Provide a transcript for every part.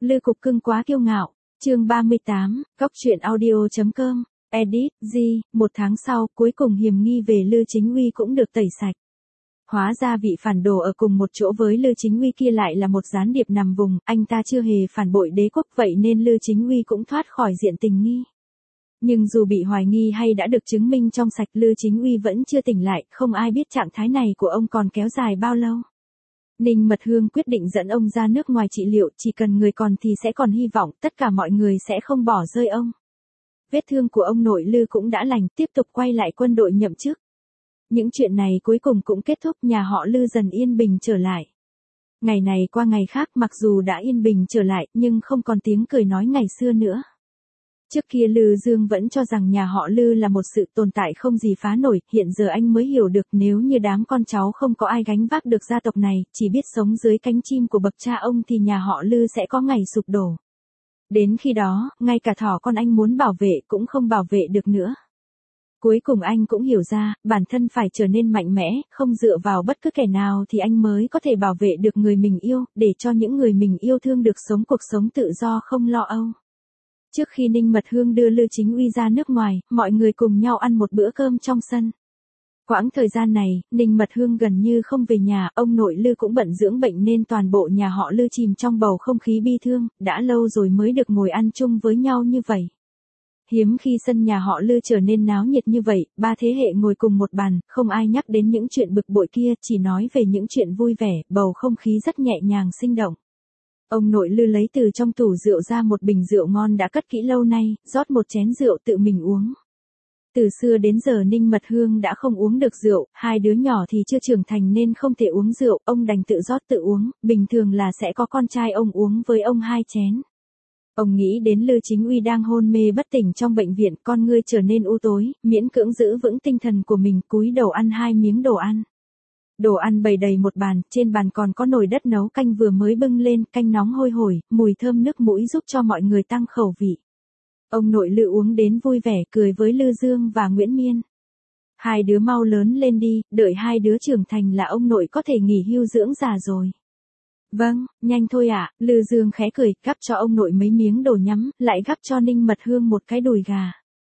Lư Cục Cưng quá kiêu ngạo. Chương 38, góc truyện audio.com. Edit, một tháng sau, cuối cùng hiểm nghi về Lư Chính Uy cũng được tẩy sạch. Hóa ra vị phản đồ ở cùng một chỗ với Lư Chính Uy kia lại là một gián điệp nằm vùng, anh ta chưa hề phản bội đế quốc vậy nên Lư Chính Uy cũng thoát khỏi diện tình nghi. Nhưng dù bị hoài nghi hay đã được chứng minh trong sạch, Lư Chính Uy vẫn chưa tỉnh lại, không ai biết trạng thái này của ông còn kéo dài bao lâu. Ninh Mật Hương quyết định dẫn ông ra nước ngoài trị liệu, chỉ cần người còn thì sẽ còn hy vọng, tất cả mọi người sẽ không bỏ rơi ông. Vết thương của ông nội Lư cũng đã lành, tiếp tục quay lại quân đội nhậm chức. Những chuyện này cuối cùng cũng kết thúc, nhà họ Lư dần yên bình trở lại. Ngày này qua ngày khác, mặc dù đã yên bình trở lại, nhưng không còn tiếng cười nói ngày xưa nữa. Trước kia Lư Dương vẫn cho rằng nhà họ Lư là một sự tồn tại không gì phá nổi, hiện giờ anh mới hiểu được nếu như đám con cháu không có ai gánh vác được gia tộc này, chỉ biết sống dưới cánh chim của bậc cha ông thì nhà họ Lư sẽ có ngày sụp đổ. Đến khi đó, ngay cả thỏ con anh muốn bảo vệ cũng không bảo vệ được nữa. Cuối cùng anh cũng hiểu ra, bản thân phải trở nên mạnh mẽ, không dựa vào bất cứ kẻ nào thì anh mới có thể bảo vệ được người mình yêu, để cho những người mình yêu thương được sống cuộc sống tự do không lo âu. Trước khi Ninh Mật Hương đưa Lư Chính Uy ra nước ngoài, mọi người cùng nhau ăn một bữa cơm trong sân. Quãng thời gian này, Ninh Mật Hương gần như không về nhà, ông nội Lư cũng bận dưỡng bệnh nên toàn bộ nhà họ Lư chìm trong bầu không khí bi thương, đã lâu rồi mới được ngồi ăn chung với nhau như vậy. Hiếm khi sân nhà họ Lư trở nên náo nhiệt như vậy, ba thế hệ ngồi cùng một bàn, không ai nhắc đến những chuyện bực bội kia, chỉ nói về những chuyện vui vẻ, bầu không khí rất nhẹ nhàng sinh động. Ông nội Lư lấy từ trong tủ rượu ra một bình rượu ngon đã cất kỹ lâu nay, rót một chén rượu tự mình uống. Từ xưa đến giờ Ninh Mật Hương đã không uống được rượu, hai đứa nhỏ thì chưa trưởng thành nên không thể uống rượu, ông đành tự rót tự uống, bình thường là sẽ có con trai ông uống với ông 2 chén. Ông nghĩ đến Lư Chính Uy đang hôn mê bất tỉnh trong bệnh viện, con ngươi trở nên u tối, miễn cưỡng giữ vững tinh thần của mình, cúi đầu ăn 2 miếng đồ ăn. Đồ ăn bày đầy một bàn, trên bàn còn có nồi đất nấu canh vừa mới bưng lên, canh nóng hôi hổi, mùi thơm nước mũi giúp cho mọi người tăng khẩu vị. Ông nội Lư uống đến vui vẻ, cười với Lư Dương và Nguyễn Miên. Hai đứa mau lớn lên đi, đợi hai đứa trưởng thành là ông nội có thể nghỉ hưu dưỡng già rồi. Vâng, nhanh thôi ạ, Lư Dương khẽ cười, gắp cho ông nội mấy miếng đồ nhắm, lại gắp cho Ninh Mật Hương một cái đùi gà.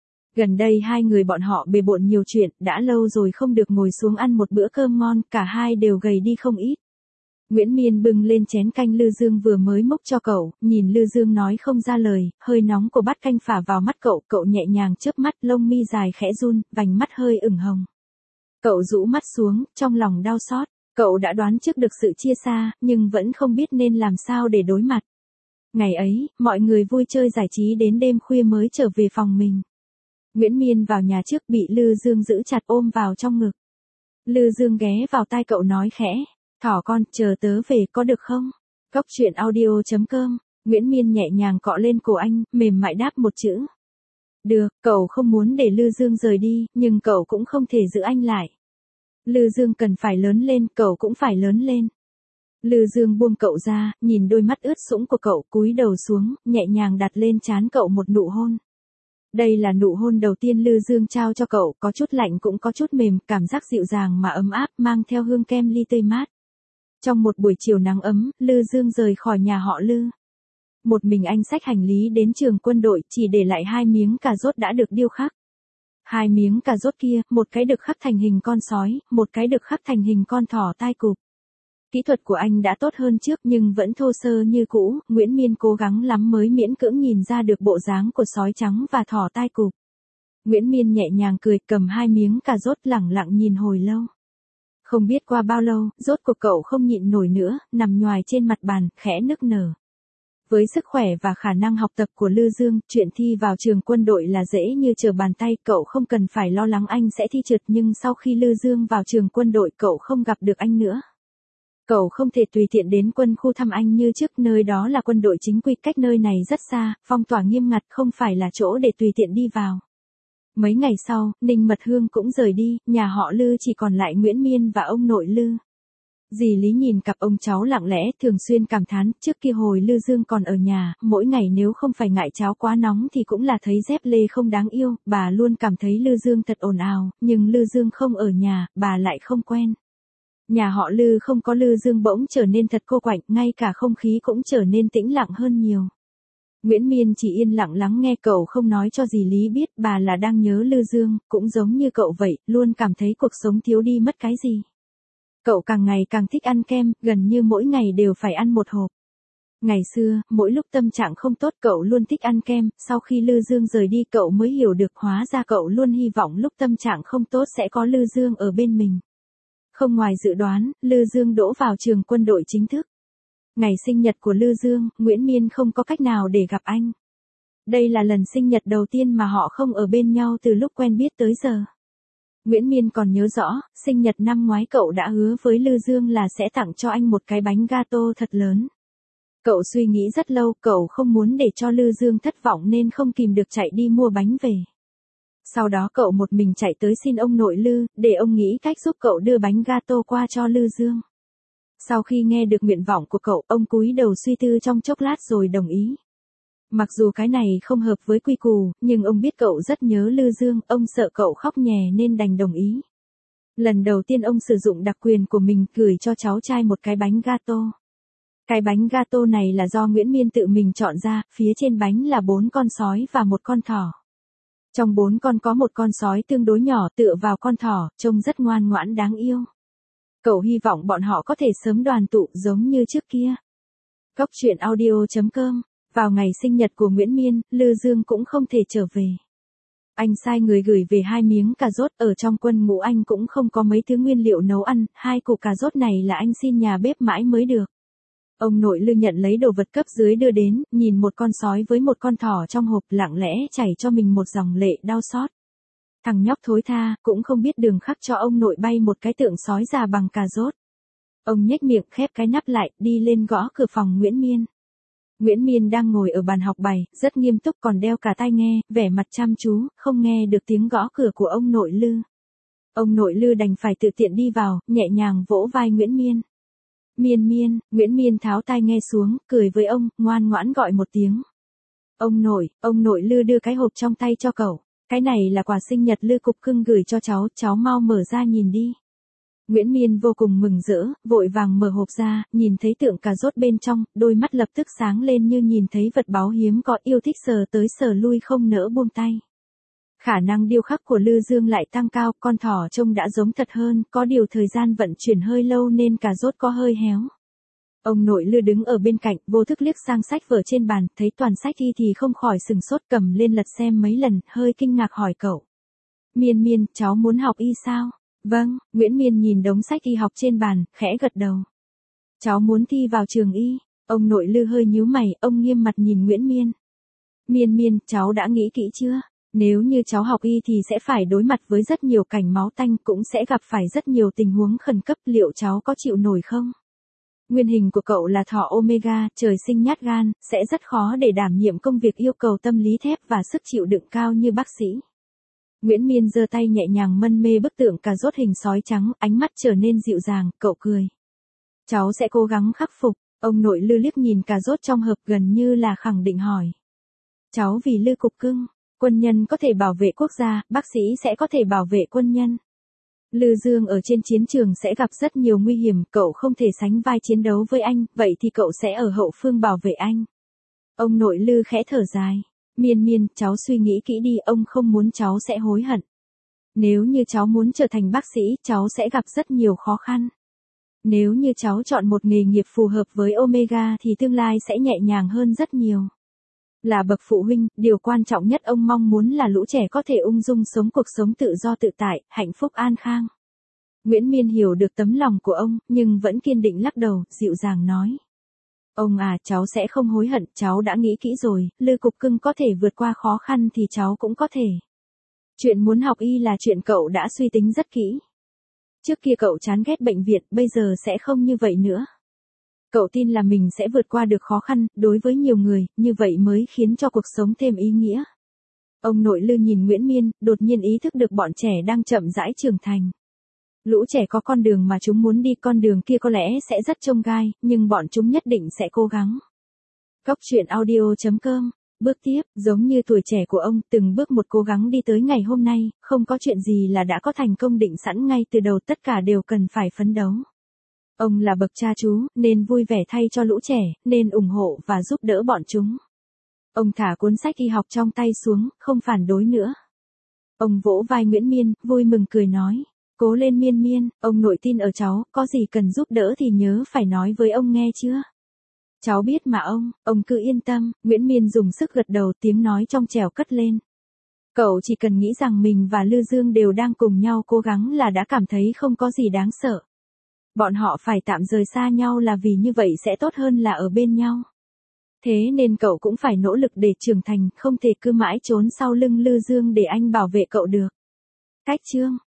Gần đây hai người bọn họ bề bộn nhiều chuyện, đã lâu rồi không được ngồi xuống ăn một bữa cơm ngon, cả hai đều gầy đi không ít. Nguyễn Miên bưng lên chén canh Lư Dương vừa mới múc cho cậu, nhìn Lư Dương nói không ra lời, hơi nóng của bát canh phả vào mắt cậu, cậu nhẹ nhàng chớp mắt, lông mi dài khẽ run, vành mắt hơi ửng hồng. Cậu rũ mắt xuống, trong lòng đau xót, cậu đã đoán trước được sự chia xa, nhưng vẫn không biết nên làm sao để đối mặt. Ngày ấy, mọi người vui chơi giải trí đến đêm khuya mới trở về phòng mình. Nguyễn Miên vào nhà trước bị Lư Dương giữ chặt ôm vào trong ngực. Lư Dương ghé vào tai cậu nói khẽ, thỏ con, chờ tớ về có được không? Góc truyện audio.com. Nguyễn Miên nhẹ nhàng cọ lên cổ anh, mềm mại đáp một chữ. Được, cậu không muốn để Lư Dương rời đi, nhưng cậu cũng không thể giữ anh lại. Lư Dương cần phải lớn lên, cậu cũng phải lớn lên. Lư Dương buông cậu ra, nhìn đôi mắt ướt sũng của cậu, cúi đầu xuống, nhẹ nhàng đặt lên trán cậu một nụ hôn. Đây là nụ hôn đầu tiên Lư Dương trao cho cậu, có chút lạnh cũng có chút mềm, cảm giác dịu dàng mà ấm áp, mang theo hương kem ly tươi mát. Trong một buổi chiều nắng ấm, Lư Dương rời khỏi nhà họ Lư. Một mình anh xách hành lý đến trường quân đội, chỉ để lại 2 miếng cà rốt đã được điêu khắc. 2 miếng cà rốt kia, một cái được khắc thành hình con sói, một cái được khắc thành hình con thỏ tai cụp. Kỹ thuật của anh đã tốt hơn trước nhưng vẫn thô sơ như cũ, Nguyễn Miên cố gắng lắm mới miễn cưỡng nhìn ra được bộ dáng của sói trắng và thỏ tai cụp. Nguyễn Miên nhẹ nhàng cười, cầm 2 miếng cà rốt lẳng lặng nhìn hồi lâu. Không biết qua bao lâu, rốt cuộc cậu không nhịn nổi nữa, nằm nhoài trên mặt bàn, khẽ nức nở. Với sức khỏe và khả năng học tập của Lư Dương, chuyện thi vào trường quân đội là dễ như trở bàn tay, cậu không cần phải lo lắng anh sẽ thi trượt, nhưng sau khi Lư Dương vào trường quân đội cậu không gặp được anh nữa. Cậu không thể tùy tiện đến quân khu thăm anh như trước, nơi đó là quân đội chính quy, cách nơi này rất xa, phong tỏa nghiêm ngặt, không phải là chỗ để tùy tiện đi vào. Mấy ngày sau, Ninh Mật Hương cũng rời đi, nhà họ Lư chỉ còn lại Nguyễn Miên và ông nội Lư. Dì Lý nhìn cặp ông cháu lặng lẽ, thường xuyên cảm thán, trước kia hồi Lư Dương còn ở nhà, mỗi ngày nếu không phải ngại cháo quá nóng thì cũng là thấy dép lê không đáng yêu, bà luôn cảm thấy Lư Dương thật ồn ào, nhưng Lư Dương không ở nhà, bà lại không quen. Nhà họ Lư không có Lư Dương bỗng trở nên thật cô quạnh, ngay cả không khí cũng trở nên tĩnh lặng hơn nhiều. Nguyễn Miên chỉ yên lặng lắng nghe, cậu không nói cho dì Lý biết bà là đang nhớ Lư Dương, cũng giống như cậu vậy, luôn cảm thấy cuộc sống thiếu đi mất cái gì. Cậu càng ngày càng thích ăn kem, gần như mỗi ngày đều phải ăn một hộp. Ngày xưa, mỗi lúc tâm trạng không tốt cậu luôn thích ăn kem, sau khi Lư Dương rời đi cậu mới hiểu được hóa ra cậu luôn hy vọng lúc tâm trạng không tốt sẽ có Lư Dương ở bên mình. Không ngoài dự đoán, Lư Dương đỗ vào trường quân đội chính thức. Ngày sinh nhật của Lư Dương, Nguyễn Miên không có cách nào để gặp anh. Đây là lần sinh nhật đầu tiên mà họ không ở bên nhau từ lúc quen biết tới giờ. Nguyễn Miên còn nhớ rõ, sinh nhật năm ngoái cậu đã hứa với Lư Dương là sẽ tặng cho anh một cái bánh gato thật lớn. Cậu suy nghĩ rất lâu, cậu không muốn để cho Lư Dương thất vọng nên không kìm được chạy đi mua bánh về. Sau đó cậu một mình chạy tới xin ông nội Lư, để ông nghĩ cách giúp cậu đưa bánh gato qua cho Lư Dương. Sau khi nghe được nguyện vọng của cậu, ông cúi đầu suy tư trong chốc lát rồi đồng ý. Mặc dù cái này không hợp với quy củ, nhưng ông biết cậu rất nhớ Lư Dương, ông sợ cậu khóc nhè nên đành đồng ý. Lần đầu tiên ông sử dụng đặc quyền của mình gửi cho cháu trai một cái bánh gato. Cái bánh gato này là do Nguyễn Miên tự mình chọn ra, phía trên bánh là 4 con sói và một con thỏ. Trong 4 con có một con sói tương đối nhỏ tựa vào con thỏ, trông rất ngoan ngoãn đáng yêu. Cậu hy vọng bọn họ có thể sớm đoàn tụ giống như trước kia. Góc truyện audio.com. Vào ngày sinh nhật của Nguyễn Miên, Lư Dương cũng không thể trở về. Anh sai người gửi về 2 miếng cà rốt, ở trong quân ngũ anh cũng không có mấy thứ nguyên liệu nấu ăn, 2 củ cà rốt này là anh xin nhà bếp mãi mới được. Ông nội Lư nhận lấy đồ vật cấp dưới đưa đến, nhìn một con sói với một con thỏ trong hộp lặng lẽ chảy cho mình một dòng lệ đau xót. Thằng nhóc thối tha, cũng không biết đường khắc cho ông nội bay một cái tượng sói già bằng cà rốt. Ông nhếch miệng khép cái nắp lại, đi lên gõ cửa phòng Nguyễn Miên. Nguyễn Miên đang ngồi ở bàn học bài, rất nghiêm túc còn đeo cả tai nghe, vẻ mặt chăm chú, không nghe được tiếng gõ cửa của ông nội Lư. Ông nội Lư đành phải tự tiện đi vào, nhẹ nhàng vỗ vai Nguyễn Miên. Miên Miên, Nguyễn Miên tháo tai nghe xuống, cười với ông, ngoan ngoãn gọi một tiếng. Ông nội Lư đưa cái hộp trong tay cho cậu. Cái này là quà sinh nhật Lư Cục Cưng gửi cho cháu mau mở ra nhìn đi. Nguyễn Miên vô cùng mừng rỡ, vội vàng mở hộp ra, nhìn thấy tượng cà rốt bên trong, đôi mắt lập tức sáng lên như nhìn thấy vật báu hiếm có, yêu thích sờ tới sờ lui không nỡ buông tay. Khả năng điêu khắc của Lư Dương lại tăng cao, con thỏ trông đã giống thật hơn, có điều thời gian vận chuyển hơi lâu nên cà rốt có hơi héo. Ông nội Lư đứng ở bên cạnh, vô thức liếc sang sách vở trên bàn, thấy toàn sách thì không khỏi sừng sốt, cầm lên lật xem mấy lần, hơi kinh ngạc hỏi cậu. Miên, cháu muốn học y sao? Vâng, Nguyễn Miên nhìn đống sách y học trên bàn, khẽ gật đầu. Cháu muốn thi vào trường y. Ông nội Lư hơi nhíu mày, ông nghiêm mặt nhìn Nguyễn Miên. Miên, cháu đã nghĩ kỹ chưa? Nếu như cháu học y thì sẽ phải đối mặt với rất nhiều cảnh máu tanh, cũng sẽ gặp phải rất nhiều tình huống khẩn cấp, liệu cháu có chịu nổi không? Nguyên hình của cậu là thỏ Omega, trời sinh nhát gan, sẽ rất khó để đảm nhiệm công việc yêu cầu tâm lý thép và sức chịu đựng cao như bác sĩ. Nguyễn Miên giơ tay nhẹ nhàng mân mê bức tượng cà rốt hình sói trắng, ánh mắt trở nên dịu dàng, cậu cười. Cháu sẽ cố gắng khắc phục. Ông nội Lư liếc nhìn cà rốt trong hộp gần như là khẳng định hỏi. Cháu vì Lư Cục Cưng, quân nhân có thể bảo vệ quốc gia, bác sĩ sẽ có thể bảo vệ quân nhân. Lư Dương ở trên chiến trường sẽ gặp rất nhiều nguy hiểm, cậu không thể sánh vai chiến đấu với anh, vậy thì cậu sẽ ở hậu phương bảo vệ anh. Ông nội Lư khẽ thở dài. Miên, cháu suy nghĩ kỹ đi, ông không muốn cháu sẽ hối hận. Nếu như cháu muốn trở thành bác sĩ, cháu sẽ gặp rất nhiều khó khăn. Nếu như cháu chọn một nghề nghiệp phù hợp với Omega thì tương lai sẽ nhẹ nhàng hơn rất nhiều. Là bậc phụ huynh, điều quan trọng nhất ông mong muốn là lũ trẻ có thể ung dung sống cuộc sống tự do tự tại, hạnh phúc an khang. Nguyễn Miên hiểu được tấm lòng của ông, nhưng vẫn kiên định lắc đầu, dịu dàng nói. Ông à, cháu sẽ không hối hận, cháu đã nghĩ kỹ rồi, Lư Cục Cưng có thể vượt qua khó khăn thì cháu cũng có thể. Chuyện muốn học y là chuyện cậu đã suy tính rất kỹ. Trước kia cậu chán ghét bệnh viện, bây giờ sẽ không như vậy nữa. Cậu tin là mình sẽ vượt qua được khó khăn, đối với nhiều người, như vậy mới khiến cho cuộc sống thêm ý nghĩa. Ông nội Lư nhìn Nguyễn Miên, đột nhiên ý thức được bọn trẻ đang chậm rãi trưởng thành. Lũ trẻ có con đường mà chúng muốn đi, con đường kia có lẽ sẽ rất chông gai, nhưng bọn chúng nhất định sẽ cố gắng. Góc truyện audio.com. Bước tiếp, giống như tuổi trẻ của ông, từng bước một cố gắng đi tới ngày hôm nay, không có chuyện gì là đã có thành công định sẵn ngay từ đầu, tất cả đều cần phải phấn đấu. Ông là bậc cha chú, nên vui vẻ thay cho lũ trẻ, nên ủng hộ và giúp đỡ bọn chúng. Ông thả cuốn sách y học trong tay xuống, không phản đối nữa. Ông vỗ vai Nguyễn Miên, vui mừng cười nói. Cố lên Miên Miên, ông nội tin ở cháu, có gì cần giúp đỡ thì nhớ phải nói với ông nghe chưa? Cháu biết mà ông cứ yên tâm, Nguyễn Miên dùng sức gật đầu, tiếng nói trong trẻo cất lên. Cậu chỉ cần nghĩ rằng mình và Lư Dương đều đang cùng nhau cố gắng là đã cảm thấy không có gì đáng sợ. Bọn họ phải tạm rời xa nhau là vì như vậy sẽ tốt hơn là ở bên nhau. Thế nên cậu cũng phải nỗ lực để trưởng thành, không thể cứ mãi trốn sau lưng Lư Dương để anh bảo vệ cậu được. Cách chương